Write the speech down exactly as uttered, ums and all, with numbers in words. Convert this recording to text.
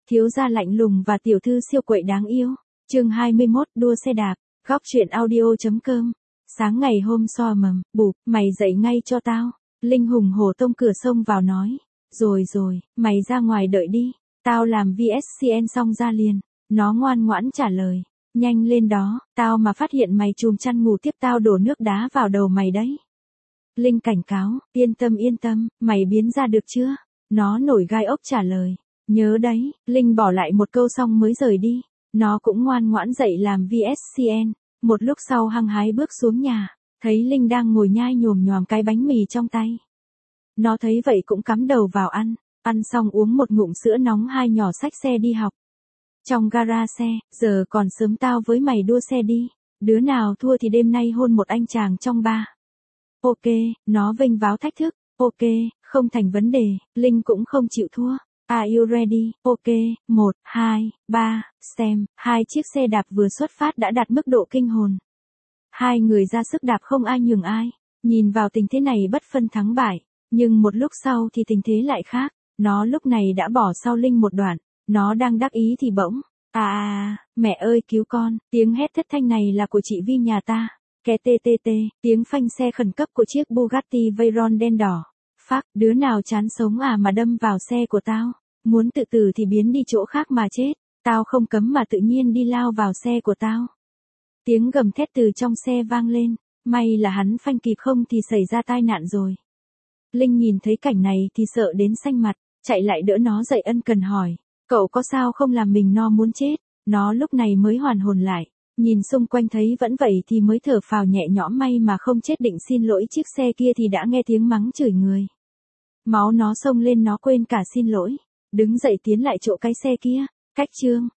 Thiếu gia lạnh lùng và tiểu thư siêu quậy đáng yêu. Chương hai mươi mốt, đua xe đạp. Góc truyện audio chấm com. Sáng ngày hôm so mầm, bụp, mày dậy ngay cho tao. Linh hùng hổ tông cửa sông vào nói. Rồi rồi, mày ra ngoài đợi đi. Tao làm vê ét xê en xong ra liền. Nó ngoan ngoãn trả lời. Nhanh lên đó, tao mà phát hiện mày chùm chăn ngủ tiếp tao đổ nước đá vào đầu mày đấy. Linh cảnh cáo, yên tâm yên tâm, mày biến ra được chưa? Nó nổi gai ốc trả lời. Nhớ đấy, Linh bỏ lại một câu xong mới rời đi. Nó cũng ngoan ngoãn dậy làm vê ét xê en. Một lúc sau hăng hái bước xuống nhà, thấy Linh đang ngồi nhai nhồm nhòm cái bánh mì trong tay. Nó thấy vậy cũng cắm đầu vào ăn, ăn xong uống một ngụm sữa nóng hai nhỏ xách xe đi học. Trong gara xe, giờ còn sớm tao với mày đua xe đi, đứa nào thua thì đêm nay hôn một anh chàng trong ba. Ok, nó vênh váo thách thức, ok, không thành vấn đề, Linh cũng không chịu thua. Are you ready? Ok, một, hai, ba, xem, hai chiếc xe đạp vừa xuất phát đã đạt mức độ kinh hồn. Hai người ra sức đạp không ai nhường ai, nhìn vào tình thế này bất phân thắng bại, nhưng một lúc sau thì tình thế lại khác, nó lúc này đã bỏ sau Linh một đoạn, nó đang đắc ý thì bỗng, à à, mẹ ơi cứu con, tiếng hét thất thanh này là của chị Vi nhà ta, kè tê tê tê, tiếng phanh xe khẩn cấp của chiếc Bugatti Veyron đen đỏ. Phác, đứa nào chán sống à mà đâm vào xe của tao, muốn tự tử thì biến đi chỗ khác mà chết, tao không cấm mà tự nhiên đi lao vào xe của tao. Tiếng gầm thét từ trong xe vang lên, may là hắn phanh kịp không thì xảy ra tai nạn rồi. Linh nhìn thấy cảnh này thì sợ đến xanh mặt, chạy lại đỡ nó dậy ân cần hỏi, cậu có sao không làm mình no muốn chết, nó lúc này mới hoàn hồn lại. Nhìn xung quanh thấy vẫn vậy thì mới thở phào nhẹ nhõm may mà không chết định xin lỗi chiếc xe kia thì đã nghe tiếng mắng chửi người. Máu nó xông lên nó quên cả xin lỗi. Đứng dậy tiến lại chỗ cái xe kia. Cách trương,